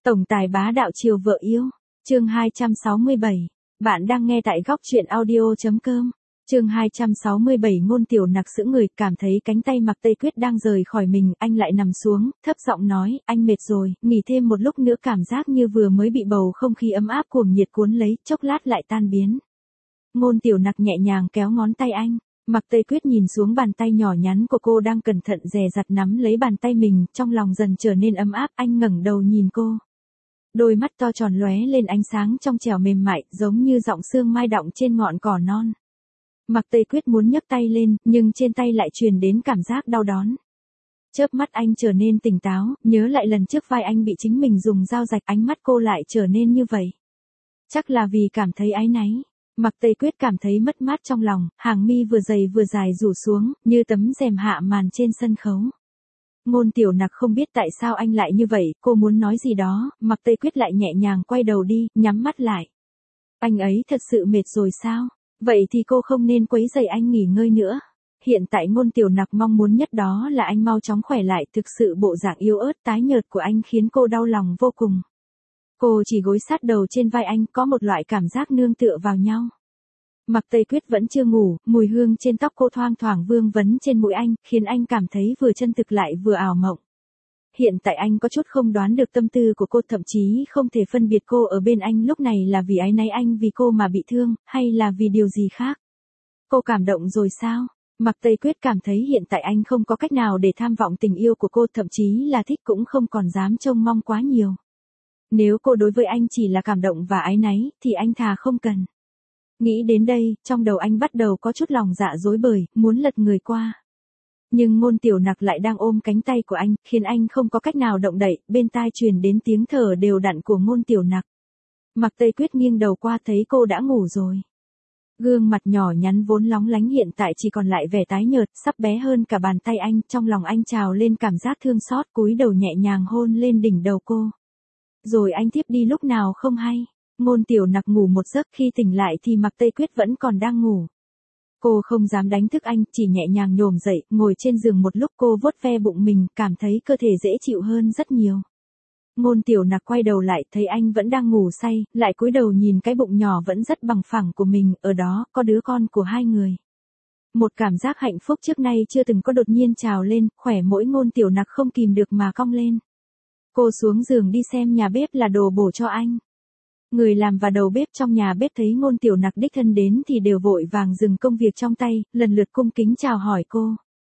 Tổng tài bá đạo chiều vợ yêu. Chương 267. Bạn đang nghe tại góc truyện audio.com. Chương 267 Ngôn Tiểu Nặc sững người, cảm thấy cánh tay Mạc Tây Quyết đang rời khỏi mình, anh lại nằm xuống, thấp giọng nói, anh mệt rồi, nghỉ thêm một lúc nữa, cảm giác như vừa mới bị bầu không khí ấm áp cuồng nhiệt cuốn lấy, chốc lát lại tan biến. Ngôn Tiểu Nặc nhẹ nhàng kéo ngón tay anh. Mạc Tây Quyết nhìn xuống bàn tay nhỏ nhắn của cô đang cẩn thận dè dặt nắm lấy bàn tay mình, trong lòng dần trở nên ấm áp, anh ngẩng đầu nhìn cô. Đôi mắt to tròn lóe lên ánh sáng trong trẻo mềm mại, giống như giọng sương mai đọng trên ngọn cỏ non. Mạc Tây Quyết muốn nhấc tay lên, nhưng trên tay lại truyền đến cảm giác đau đớn. Chớp mắt anh trở nên tỉnh táo, nhớ lại lần trước vai anh bị chính mình dùng dao rạch, ánh mắt cô lại trở nên như vậy. Chắc là vì cảm thấy áy náy. Mạc Tây Quyết cảm thấy mất mát trong lòng, hàng mi vừa dày vừa dài rủ xuống, như tấm rèm hạ màn trên sân khấu. Ngôn Tiểu Nặc không biết tại sao anh lại như vậy, cô muốn nói gì đó, Mạc Tây Quyết lại nhẹ nhàng quay đầu đi, nhắm mắt lại. Anh ấy thật sự mệt rồi sao? Vậy thì cô không nên quấy rầy anh nghỉ ngơi nữa. Hiện tại Ngôn Tiểu Nặc mong muốn nhất đó là anh mau chóng khỏe lại, thực sự bộ dạng yếu ớt tái nhợt của anh khiến cô đau lòng vô cùng. Cô chỉ gối sát đầu trên vai anh, có một loại cảm giác nương tựa vào nhau. Mạc Tây Quyết vẫn chưa ngủ, mùi hương trên tóc cô thoang thoảng vương vấn trên mũi anh, khiến anh cảm thấy vừa chân thực lại vừa ảo mộng. Hiện tại anh có chút không đoán được tâm tư của cô, thậm chí không thể phân biệt cô ở bên anh lúc này là vì áy náy anh vì cô mà bị thương, hay là vì điều gì khác. Cô cảm động rồi sao? Mạc Tây Quyết cảm thấy hiện tại anh không có cách nào để tham vọng tình yêu của cô, thậm chí là thích cũng không còn dám trông mong quá nhiều. Nếu cô đối với anh chỉ là cảm động và áy náy, thì anh thà không cần. Nghĩ đến đây, trong đầu anh bắt đầu có chút lòng dạ rối bời, muốn lật người qua. Nhưng Ngôn Tiểu Nặc lại đang ôm cánh tay của anh, khiến anh không có cách nào động đậy, bên tai truyền đến tiếng thở đều đặn của Ngôn Tiểu Nặc. Mạc Tây Quyết nghiêng đầu qua thấy cô đã ngủ rồi. Gương mặt nhỏ nhắn vốn lóng lánh hiện tại chỉ còn lại vẻ tái nhợt, sắp bé hơn cả bàn tay anh, trong lòng anh trào lên cảm giác thương xót, cúi đầu nhẹ nhàng hôn lên đỉnh đầu cô. Rồi anh tiếp đi lúc nào không hay. Ngôn Tiểu Nặc ngủ một giấc, khi tỉnh lại thì Mạc Tây Quyết vẫn còn đang ngủ. Cô không dám đánh thức anh, chỉ nhẹ nhàng nhổm dậy, ngồi trên giường một lúc, cô vuốt ve bụng mình, cảm thấy cơ thể dễ chịu hơn rất nhiều. Ngôn Tiểu Nặc quay đầu lại, thấy anh vẫn đang ngủ say, lại cúi đầu nhìn cái bụng nhỏ vẫn rất bằng phẳng của mình, ở đó có đứa con của hai người. Một cảm giác hạnh phúc trước nay chưa từng có đột nhiên trào lên, khỏe mỗi Ngôn Tiểu Nặc không kìm được mà cong lên. Cô xuống giường đi xem nhà bếp là đồ bổ cho anh. Người làm và đầu bếp trong nhà bếp thấy Ngôn Tiểu Nặc đích thân đến thì đều vội vàng dừng công việc trong tay, lần lượt cung kính chào hỏi cô.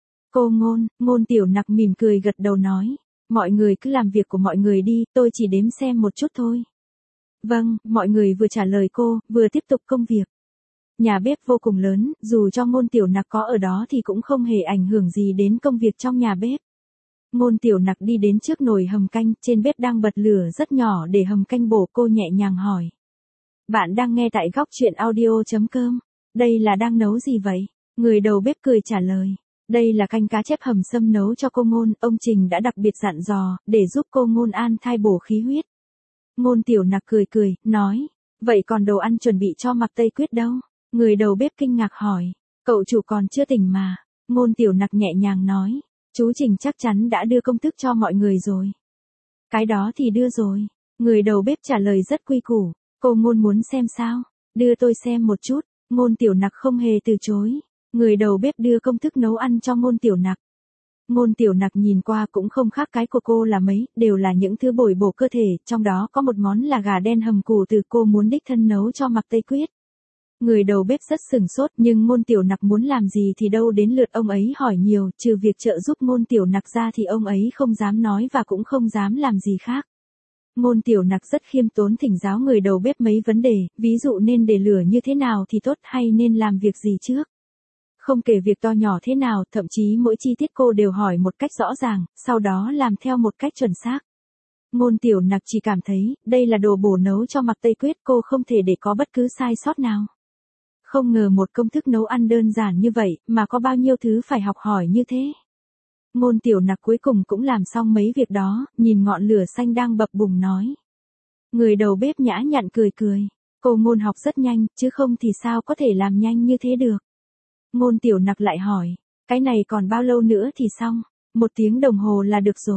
Cô Ngôn Tiểu Nặc mỉm cười gật đầu nói, mọi người cứ làm việc của mọi người đi, tôi chỉ đếm xem một chút thôi. Vâng, mọi người vừa trả lời cô, vừa tiếp tục công việc. Nhà bếp vô cùng lớn, dù cho Ngôn Tiểu Nặc có ở đó thì cũng không hề ảnh hưởng gì đến công việc trong nhà bếp. Ngôn Tiểu Nặc đi đến trước nồi hầm canh, trên bếp đang bật lửa rất nhỏ để hầm canh bổ, cô nhẹ nhàng hỏi. Bạn đang nghe tại góc truyện audio.com. Đây là đang nấu gì vậy? Người đầu bếp cười trả lời. Đây là canh cá chép hầm sâm nấu cho cô Ngôn, ông Trình đã đặc biệt dặn dò, để giúp cô Ngôn an thai bổ khí huyết. Ngôn Tiểu Nặc cười, nói. Vậy còn đồ ăn chuẩn bị cho Mạc Tây Quyết đâu? Người đầu bếp kinh ngạc hỏi. Cậu chủ còn chưa tỉnh mà. Ngôn Tiểu Nặc nhẹ nhàng nói. Chú Trình chắc chắn đã đưa công thức cho mọi người rồi. Cái đó thì đưa rồi. Người đầu bếp trả lời rất quy củ. Cô Ngôn muốn xem sao? Đưa tôi xem một chút. Ngôn Tiểu Nặc không hề từ chối. Người đầu bếp đưa công thức nấu ăn cho Ngôn Tiểu Nặc. Ngôn Tiểu Nặc nhìn qua cũng không khác cái của cô là mấy, đều là những thứ bồi bổ cơ thể, trong đó có một món là gà đen hầm củ từ, cô muốn đích thân nấu cho Mạc Tây Quyết. Người đầu bếp rất sừng sốt, nhưng Ngôn Tiểu Nặc muốn làm gì thì đâu đến lượt ông ấy hỏi nhiều, trừ việc trợ giúp Ngôn Tiểu Nặc ra thì ông ấy không dám nói và cũng không dám làm gì khác. Ngôn Tiểu Nặc rất khiêm tốn thỉnh giáo người đầu bếp mấy vấn đề, ví dụ nên để lửa như thế nào thì tốt, hay nên làm việc gì trước. Không kể việc to nhỏ thế nào, thậm chí mỗi chi tiết cô đều hỏi một cách rõ ràng, sau đó làm theo một cách chuẩn xác. Ngôn Tiểu Nặc chỉ cảm thấy, đây là đồ bổ nấu cho Mạc Tây Quyết, cô không thể để có bất cứ sai sót nào. Không ngờ một công thức nấu ăn đơn giản như vậy, mà có bao nhiêu thứ phải học hỏi như thế. Ngôn Tiểu Nặc cuối cùng cũng làm xong mấy việc đó, nhìn ngọn lửa xanh đang bập bùng nói. Người đầu bếp nhã nhặn cười. Cô Ngôn học rất nhanh, chứ không thì sao có thể làm nhanh như thế được. Ngôn Tiểu Nặc lại hỏi, cái này còn bao lâu nữa thì xong? 1 tiếng đồng hồ là được rồi.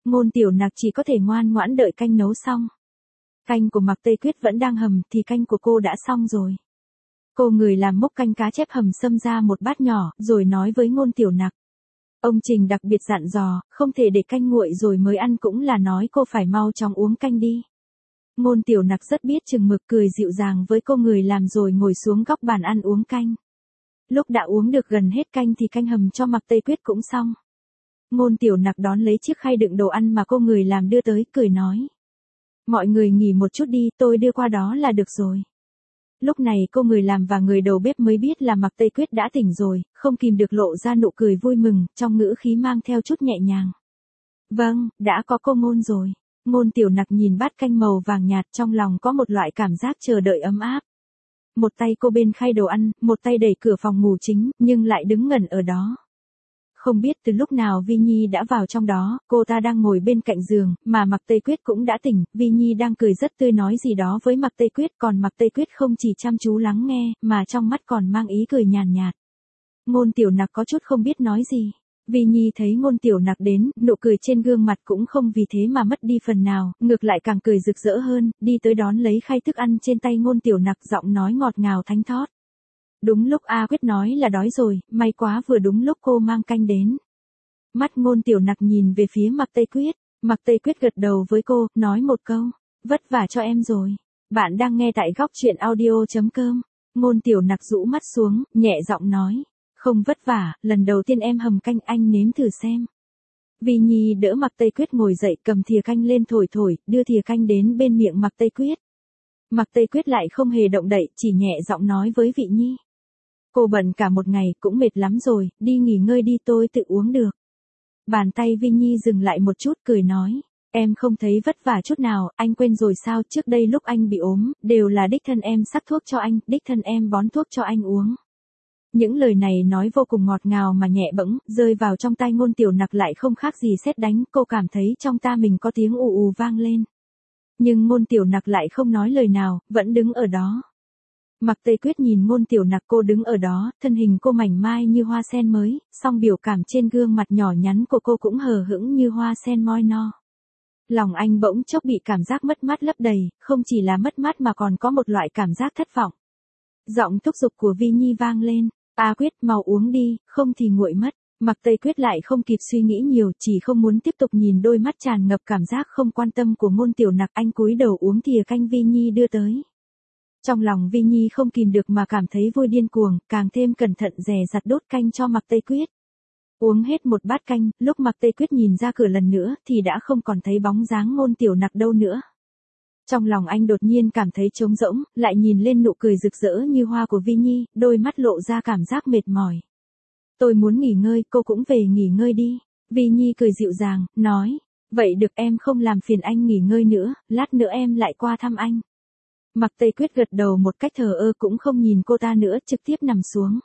Ngôn Tiểu Nặc chỉ có thể ngoan ngoãn đợi canh nấu xong. Canh của Mạc Tây Quyết vẫn đang hầm thì canh của cô đã xong rồi. Cô người làm múc canh cá chép hầm xâm ra một bát nhỏ, rồi nói với Ngôn Tiểu Nặc. Ông Trình đặc biệt dặn dò, không thể để canh nguội rồi mới ăn, cũng là nói cô phải mau chóng uống canh đi. Ngôn Tiểu Nặc rất biết chừng mực, cười dịu dàng với cô người làm rồi ngồi xuống góc bàn ăn uống canh. Lúc đã uống được gần hết canh thì canh hầm cho Mạc Tây Quyết cũng xong. Ngôn Tiểu Nặc đón lấy chiếc khay đựng đồ ăn mà cô người làm đưa tới, cười nói. Mọi người nghỉ một chút đi, tôi đưa qua đó là được rồi. Lúc này cô người làm và người đầu bếp mới biết là Mạc Tây Quyết đã tỉnh rồi, không kìm được lộ ra nụ cười vui mừng, trong ngữ khí mang theo chút nhẹ nhàng. Vâng, đã có cô Ngôn rồi. Ngôn Tiểu Nặc nhìn bát canh màu vàng nhạt, trong lòng có một loại cảm giác chờ đợi ấm áp. Một tay cô bên khay đồ ăn, một tay đẩy cửa phòng ngủ chính, nhưng lại đứng ngẩn ở đó. Không biết từ lúc nào Vi Nhi đã vào trong đó, cô ta đang ngồi bên cạnh giường, mà Mạc Tây Quyết cũng đã tỉnh, Vi Nhi đang cười rất tươi nói gì đó với Mạc Tây Quyết, còn Mạc Tây Quyết không chỉ chăm chú lắng nghe, mà trong mắt còn mang ý cười nhàn nhạt. Ngôn Tiểu Nặc có chút không biết nói gì. Vi Nhi thấy Ngôn Tiểu Nặc đến, nụ cười trên gương mặt cũng không vì thế mà mất đi phần nào, ngược lại càng cười rực rỡ hơn, đi tới đón lấy khay thức ăn trên tay Ngôn Tiểu Nặc, giọng nói ngọt ngào thánh thót. Đúng lúc A Quyết nói là đói rồi, may quá vừa đúng lúc cô mang canh đến. Mắt Ngôn Tiểu Nặc nhìn về phía Mạc Tây Quyết, Mạc Tây Quyết gật đầu với cô, nói một câu, vất vả cho em rồi. Bạn đang nghe tại góc truyện audio.com. Ngôn Tiểu Nặc rũ mắt xuống, nhẹ giọng nói, không vất vả, lần đầu tiên em hầm canh, anh nếm thử xem. Vi Nhi đỡ Mạc Tây Quyết ngồi dậy, cầm thìa canh lên thổi thổi, đưa thìa canh đến bên miệng Mạc Tây Quyết. Mạc Tây Quyết lại không hề động đậy, chỉ nhẹ giọng nói với Vị Nhi. Cô bận cả một ngày, cũng mệt lắm rồi, đi nghỉ ngơi đi, tôi tự uống được. Bàn tay Vi Nhi dừng lại một chút, cười nói, em không thấy vất vả chút nào, anh quên rồi sao, trước đây lúc anh bị ốm, đều là đích thân em sắc thuốc cho anh, đích thân em bón thuốc cho anh uống. Những lời này nói vô cùng ngọt ngào mà nhẹ bẫng, rơi vào trong tai Ngôn Tiểu Nặc lại không khác gì sét đánh, cô cảm thấy trong ta mình có tiếng ù ù vang lên. Nhưng Ngôn Tiểu Nặc lại không nói lời nào, vẫn đứng ở đó. Mạc Tây Quyết nhìn Ngôn Tiểu Nặc, cô đứng ở đó, thân hình cô mảnh mai như hoa sen mới, song biểu cảm trên gương mặt nhỏ nhắn của cô cũng hờ hững như hoa sen moi no. Lòng anh bỗng chốc bị cảm giác mất mát lấp đầy, không chỉ là mất mát mà còn có một loại cảm giác thất vọng. Giọng thúc giục của Vi Nhi vang lên, A Quyết mau uống đi, không thì nguội mất. Mạc Tây Quyết lại không kịp suy nghĩ nhiều, chỉ không muốn tiếp tục nhìn đôi mắt tràn ngập cảm giác không quan tâm của Ngôn Tiểu Nặc, anh cúi đầu uống thìa canh Vi Nhi đưa tới. Trong lòng Vi Nhi không kìm được mà cảm thấy vui điên cuồng, càng thêm cẩn thận dè dặt đốt canh cho Mạc Tây Quyết. Uống hết một bát canh, lúc Mạc Tây Quyết nhìn ra cửa lần nữa thì đã không còn thấy bóng dáng Ngôn Tiểu Nặc đâu nữa. Trong lòng anh đột nhiên cảm thấy trống rỗng, lại nhìn lên nụ cười rực rỡ như hoa của Vi Nhi, đôi mắt lộ ra cảm giác mệt mỏi. Tôi muốn nghỉ ngơi, cô cũng về nghỉ ngơi đi. Vi Nhi cười dịu dàng, nói, vậy được, em không làm phiền anh nghỉ ngơi nữa, lát nữa em lại qua thăm anh. Mạc Tây Quyết gật đầu một cách thờ ơ, cũng không nhìn cô ta nữa, trực tiếp nằm xuống.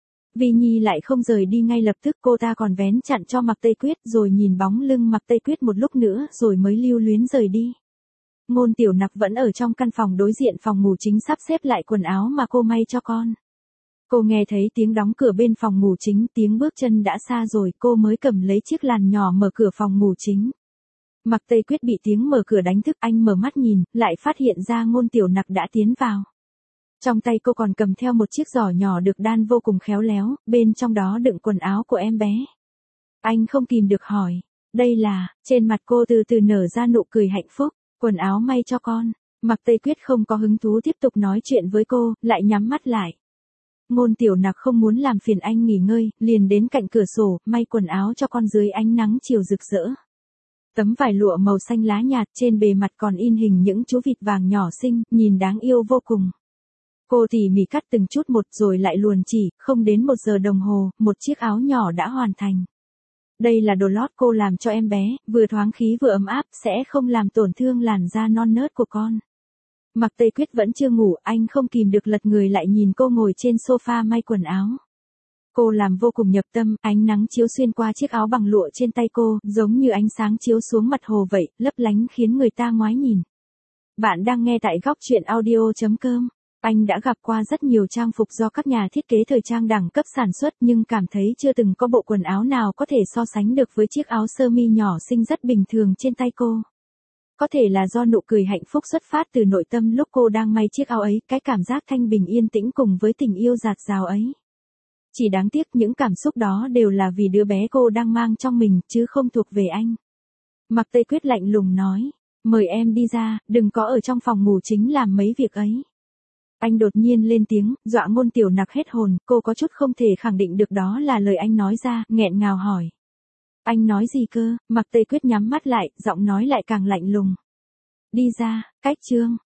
Vi Nhi lại không rời đi ngay lập tức, cô ta còn vén chặn cho Mạc Tây Quyết, rồi nhìn bóng lưng Mạc Tây Quyết một lúc nữa rồi mới lưu luyến rời đi. Ngôn Tiểu Nặc vẫn ở trong căn phòng đối diện phòng ngủ chính sắp xếp lại quần áo mà cô may cho con. Cô nghe thấy tiếng đóng cửa bên phòng ngủ chính, tiếng bước chân đã xa rồi, cô mới cầm lấy chiếc làn nhỏ mở cửa phòng ngủ chính. Mạc Tây Quyết bị tiếng mở cửa đánh thức, anh mở mắt nhìn, lại phát hiện ra Ngôn Tiểu Nặc đã tiến vào. Trong tay cô còn cầm theo một chiếc giỏ nhỏ được đan vô cùng khéo léo, bên trong đó đựng quần áo của em bé. Anh không kìm được hỏi, đây là, trên mặt cô từ từ nở ra nụ cười hạnh phúc, quần áo may cho con. Mạc Tây Quyết không có hứng thú tiếp tục nói chuyện với cô, lại nhắm mắt lại. Ngôn Tiểu Nặc không muốn làm phiền anh nghỉ ngơi, liền đến cạnh cửa sổ, may quần áo cho con dưới ánh nắng chiều rực rỡ. Tấm vải lụa màu xanh lá nhạt, trên bề mặt còn in hình những chú vịt vàng nhỏ xinh, nhìn đáng yêu vô cùng. Cô tỉ mỉ cắt từng chút một rồi lại luồn chỉ, không đến 1 giờ đồng hồ, một chiếc áo nhỏ đã hoàn thành. Đây là đồ lót cô làm cho em bé, vừa thoáng khí vừa ấm áp, sẽ không làm tổn thương làn da non nớt của con. Mạc Tây Quyết vẫn chưa ngủ, anh không kìm được lật người lại nhìn cô ngồi trên sofa may quần áo. Cô làm vô cùng nhập tâm, ánh nắng chiếu xuyên qua chiếc áo bằng lụa trên tay cô, giống như ánh sáng chiếu xuống mặt hồ vậy, lấp lánh khiến người ta ngoái nhìn. Bạn đang nghe tại góc truyện audio.com. Anh đã gặp qua rất nhiều trang phục do các nhà thiết kế thời trang đẳng cấp sản xuất nhưng cảm thấy chưa từng có bộ quần áo nào có thể so sánh được với chiếc áo sơ mi nhỏ xinh rất bình thường trên tay cô. Có thể là do nụ cười hạnh phúc xuất phát từ nội tâm lúc cô đang may chiếc áo ấy, cái cảm giác thanh bình yên tĩnh cùng với tình yêu dạt dào ấy. Chỉ đáng tiếc những cảm xúc đó đều là vì đứa bé cô đang mang trong mình chứ không thuộc về anh. Mạc Tây Quyết lạnh lùng nói, mời em đi ra, đừng có ở trong phòng ngủ chính làm mấy việc ấy. Anh đột nhiên lên tiếng, dọa Ngôn Tiểu Nặc hết hồn, cô có chút không thể khẳng định được đó là lời anh nói ra, nghẹn ngào hỏi. Anh nói gì cơ? Mạc Tây Quyết nhắm mắt lại, giọng nói lại càng lạnh lùng. Đi ra, cách chương.